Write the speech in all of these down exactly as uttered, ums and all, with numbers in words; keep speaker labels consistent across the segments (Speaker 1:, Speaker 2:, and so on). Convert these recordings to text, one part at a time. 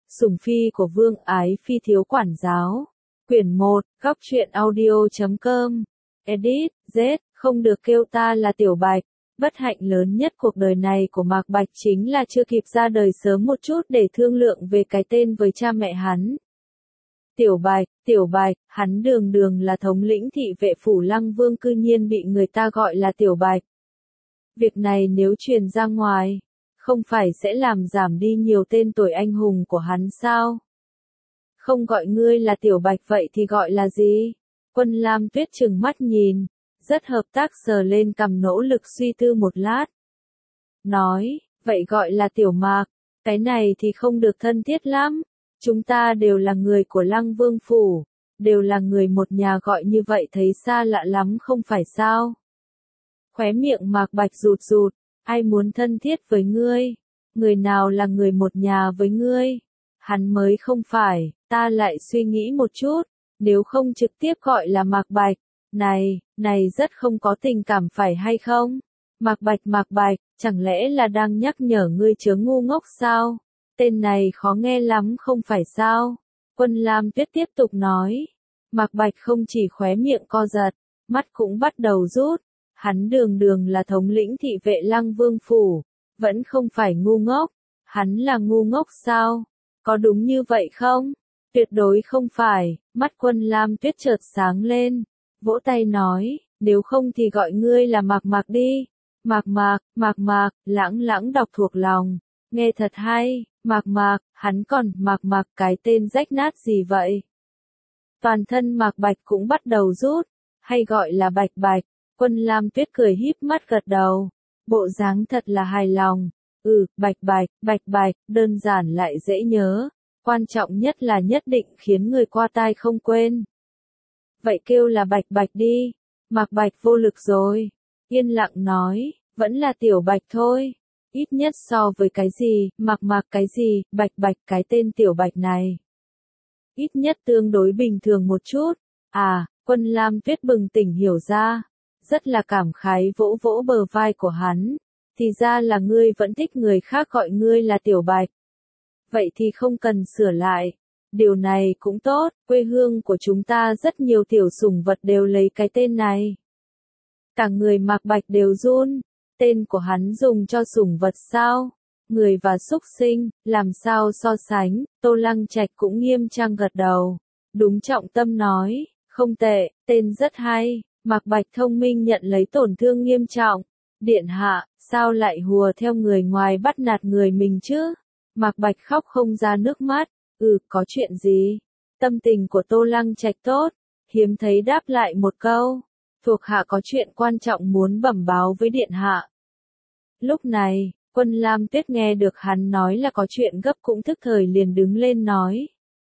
Speaker 1: Sủng phi của Vương Ái Phi thiếu quản giáo. Quyển một, góc truyện audio.com. Edit, Z, không được kêu ta là Tiểu Bạch. Bất hạnh lớn nhất cuộc đời này của Mạc Bạch chính là chưa kịp ra đời sớm một chút để thương lượng về cái tên với cha mẹ hắn. Tiểu Bạch, Tiểu Bạch, hắn đường đường là thống lĩnh thị vệ phủ Lăng Vương cư nhiên bị người ta gọi là Tiểu Bạch. Việc này nếu truyền ra ngoài, không phải sẽ làm giảm đi nhiều tên tuổi anh hùng của hắn sao? Không gọi ngươi là Tiểu Bạch vậy thì gọi là gì? Quân Lam Tuyết trừng mắt nhìn, rất hợp tác sờ lên cằm nỗ lực suy tư một lát. Nói, vậy gọi là Tiểu Mạc, cái này thì không được thân thiết lắm. Chúng ta đều là người của Lăng Vương phủ, đều là người một nhà gọi như vậy thấy xa lạ lắm không phải sao? Khóe miệng Mạc Bạch rụt rụt, ai muốn thân thiết với ngươi? Người nào là người một nhà với ngươi? Hắn mới không phải, ta lại suy nghĩ một chút, nếu không trực tiếp gọi là Mạc Bạch, này, này rất không có tình cảm phải hay không? Mạc Bạch Mạc Bạch, chẳng lẽ là đang nhắc nhở ngươi chớ ngu ngốc sao? Tên này khó nghe lắm không phải sao? Quân Lam Tuyết tiếp tục nói. Mạc Bạch không chỉ khóe miệng co giật, mắt cũng bắt đầu rút. Hắn đường đường là thống lĩnh thị vệ Lăng Vương phủ, vẫn không phải ngu ngốc. Hắn là ngu ngốc sao? Có đúng như vậy không? Tuyệt đối không phải. Mắt Quân Lam Tuyết chợt sáng lên, vỗ tay nói, nếu không thì gọi ngươi là Mạc Mạc đi. Mạc Mạc, Mạc Mạc, lãng lãng đọc thuộc lòng, nghe thật hay. Mạc Mạc, hắn còn Mạc Mạc cái tên rách nát gì vậy? Toàn thân Mạc Bạch cũng bắt đầu rút, hay gọi là Bạch Bạch. Quân Lam Tuyết cười híp mắt gật đầu, bộ dáng thật là hài lòng. Ừ, Bạch Bạch, Bạch Bạch, đơn giản lại dễ nhớ, quan trọng nhất là nhất định khiến người qua tai không quên. Vậy kêu là Bạch Bạch đi. Mạc Bạch vô lực rồi, yên lặng nói, vẫn là Tiểu Bạch thôi. Ít nhất so với cái gì, Mạc Mạc cái gì, Bạch Bạch cái tên Tiểu Bạch này. Ít nhất tương đối bình thường một chút. À, Quân Lam Tuyết bừng tỉnh hiểu ra, rất là cảm khái vỗ vỗ bờ vai của hắn. Thì ra là ngươi vẫn thích người khác gọi ngươi là Tiểu Bạch. Vậy thì không cần sửa lại. Điều này cũng tốt, quê hương của chúng ta rất nhiều tiểu sủng vật đều lấy cái tên này. Cả người Mạc Bạch đều run. Tên của hắn dùng cho sủng vật sao? Người và súc sinh, làm sao so sánh? Tô Lăng Trạch cũng nghiêm trang gật đầu. Đúng trọng tâm nói, không tệ, tên rất hay. Mạc Bạch thông minh nhận lấy tổn thương nghiêm trọng. Điện hạ, sao lại hùa theo người ngoài bắt nạt người mình chứ? Mạc Bạch khóc không ra nước mắt. Ừ, có chuyện gì? Tâm tình của Tô Lăng Trạch tốt, hiếm thấy đáp lại một câu. Thuộc hạ có chuyện quan trọng muốn bẩm báo với điện hạ. Lúc này, Quân Lam Tuyết nghe được hắn nói là có chuyện gấp cũng thức thời liền đứng lên nói.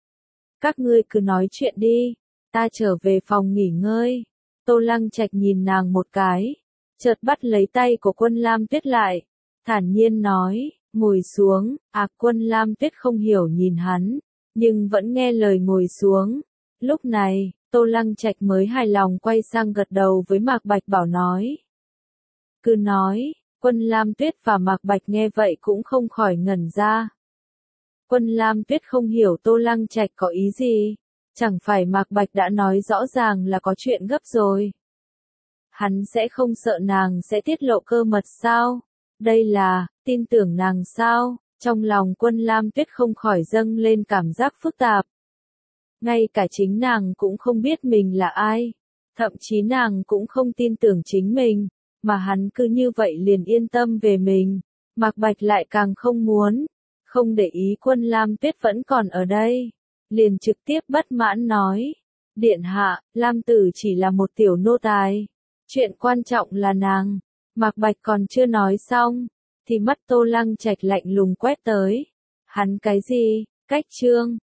Speaker 1: Các ngươi cứ nói chuyện đi, ta trở về phòng nghỉ ngơi. Tô Lăng Trạch nhìn nàng một cái, chợt bắt lấy tay của Quân Lam Tuyết lại, thản nhiên nói, ngồi xuống. À, Quân Lam Tuyết không hiểu nhìn hắn, nhưng vẫn nghe lời ngồi xuống. Lúc này, Tô Lăng Trạch mới hài lòng quay sang gật đầu với Mạc Bạch bảo nói. Cứ nói. Quân Lam Tuyết và Mạc Bạch nghe vậy cũng không khỏi ngẩn ra. Quân Lam Tuyết không hiểu Tô Lăng Trạch có ý gì, chẳng phải Mạc Bạch đã nói rõ ràng là có chuyện gấp rồi. Hắn sẽ không sợ nàng sẽ tiết lộ cơ mật sao? Đây là, tin tưởng nàng sao? Trong lòng Quân Lam Tuyết không khỏi dâng lên cảm giác phức tạp. Ngay cả chính nàng cũng không biết mình là ai, thậm chí nàng cũng không tin tưởng chính mình. Mà hắn cứ như vậy liền yên tâm về mình. Mạc Bạch lại càng không muốn, không để ý Quân Lam Tuyết vẫn còn ở đây. Liền trực tiếp bất mãn nói. Điện hạ, Lam Tử chỉ là một tiểu nô tài. Chuyện quan trọng là nàng. Mạc Bạch còn chưa nói xong, thì mắt Tô Lăng Trạch lạnh lùng quét tới. Hắn cái gì? Cách trương.